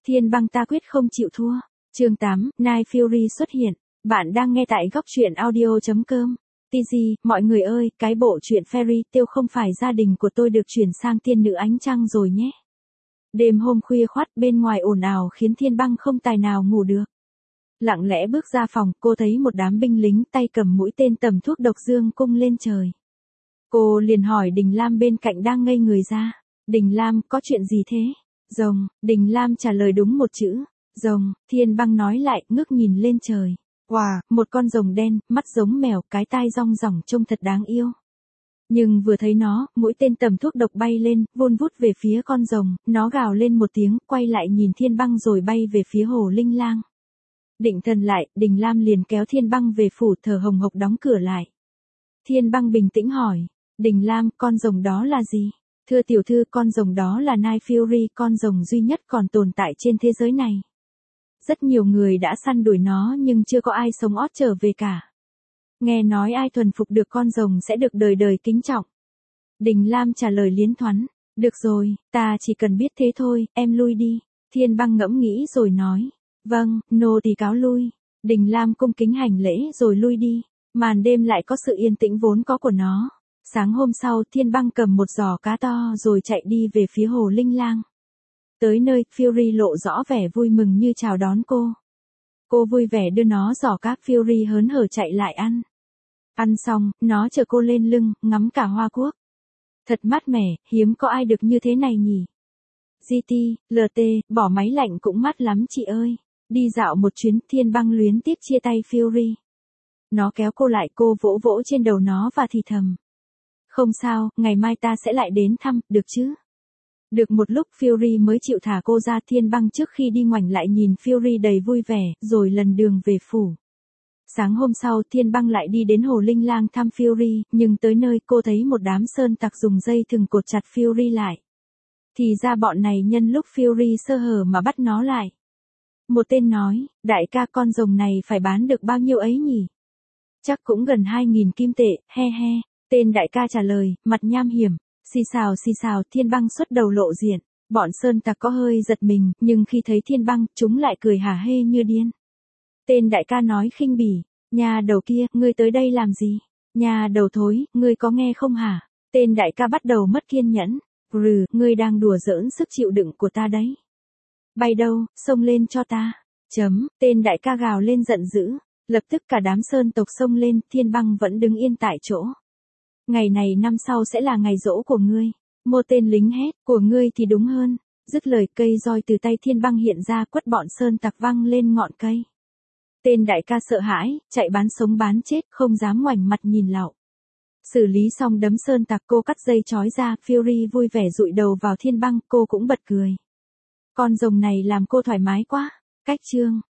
Thiên Băng ta quyết không chịu thua. Chương 8, Night Fury xuất hiện. Bạn đang nghe tại góc truyện audio.com. TG, mọi người ơi, cái bộ truyện Fairy Tail không phải gia đình của tôi được chuyển sang tiên nữ ánh trăng rồi nhé. Đêm hôm khuya khoắt bên ngoài ồn ào khiến Thiên Băng không tài nào ngủ được. Lặng lẽ bước ra phòng, cô thấy một đám binh lính tay cầm mũi tên tầm thuốc độc dương cung lên trời. Cô liền hỏi Đình Lam bên cạnh đang ngây người ra. Đình Lam, có chuyện gì thế? Rồng. Đình Lam trả lời đúng một chữ. Rồng. Thiên Băng nói lại, ngước nhìn lên trời. Wow, một con rồng đen, mắt giống mèo, cái tai rong ròng trông thật đáng yêu. Nhưng vừa thấy nó, mũi tên tầm thuốc độc bay lên, vun vút về phía con rồng, nó gào lên một tiếng, quay lại nhìn Thiên Băng rồi bay về phía Hồ Linh Lang. Định thần lại, Đình Lam liền kéo Thiên Băng về phủ, thở hồng hộc đóng cửa lại. Thiên Băng bình tĩnh hỏi, Đình Lam, con rồng đó là gì? Thưa tiểu thư, con rồng đó là Night Fury, con rồng duy nhất còn tồn tại trên thế giới này. Rất nhiều người đã săn đuổi nó nhưng chưa có ai sống ót trở về cả. Nghe nói ai thuần phục được con rồng sẽ được đời đời kính trọng. Đình Lam trả lời liến thoắn, được rồi, ta chỉ cần biết thế thôi, em lui đi. Thiên Băng ngẫm nghĩ rồi nói, vâng, nô tỳ cáo lui. Đình Lam cung kính hành lễ rồi lui đi. Màn đêm lại có sự yên tĩnh vốn có của nó. Sáng hôm sau, Thiên Băng cầm một giỏ cá to rồi chạy đi về phía Hồ Linh Lang. Tới nơi, Fury lộ rõ vẻ vui mừng như chào đón cô. Cô vui vẻ đưa nó giỏ cá, Fury hớn hở chạy lại ăn. Ăn xong, nó chở cô lên lưng, ngắm cả hoa quốc. Thật mát mẻ, hiếm có ai được như thế này nhỉ. GT, LT, bỏ máy lạnh cũng mát lắm chị ơi. Đi dạo một chuyến, Thiên Băng luyến tiếc chia tay Fury. Nó kéo cô lại, cô vỗ vỗ trên đầu nó và thì thầm. Không sao, ngày mai ta sẽ lại đến thăm, được chứ? Được một lúc Fury mới chịu thả cô ra. Thiên Băng trước khi đi ngoảnh lại nhìn Fury đầy vui vẻ, rồi lần đường về phủ. Sáng hôm sau Thiên Băng lại đi đến Hồ Linh Lang thăm Fury, nhưng tới nơi cô thấy một đám sơn tặc dùng dây thừng cột chặt Fury lại. Thì ra bọn này nhân lúc Fury sơ hở mà bắt nó lại. Một tên nói, đại ca, con rồng này phải bán được bao nhiêu ấy nhỉ? Chắc cũng gần 2.000 kim tệ, he he. Tên đại ca trả lời, mặt nham hiểm. Xì xào, Thiên Băng xuất đầu lộ diện. Bọn sơn tặc có hơi giật mình, nhưng khi thấy Thiên Băng, chúng lại cười hả hê như điên. Tên đại ca nói khinh bỉ, nhà đầu kia, ngươi tới đây làm gì? Nhà đầu thối, ngươi có nghe không hả? Tên đại ca bắt đầu mất kiên nhẫn. Ngươi đang đùa giỡn sức chịu đựng của ta đấy. Bay đâu, xông lên cho ta. Tên đại ca gào lên giận dữ. Lập tức cả đám sơn tộc xông lên, Thiên Băng vẫn đứng yên tại chỗ. Ngày này năm sau sẽ là ngày giỗ của ngươi. Một tên lính hét, của ngươi thì đúng hơn. Dứt lời, cây roi từ tay Thiên Băng hiện ra quất bọn sơn tặc văng lên ngọn cây. Tên đại ca sợ hãi, chạy bán sống bán chết, không dám ngoảnh mặt nhìn lạo. Xử lý xong đấm sơn tặc, cô cắt dây trói ra, Fury vui vẻ dụi đầu vào Thiên Băng, cô cũng bật cười. Con rồng này làm cô thoải mái quá. Cách chương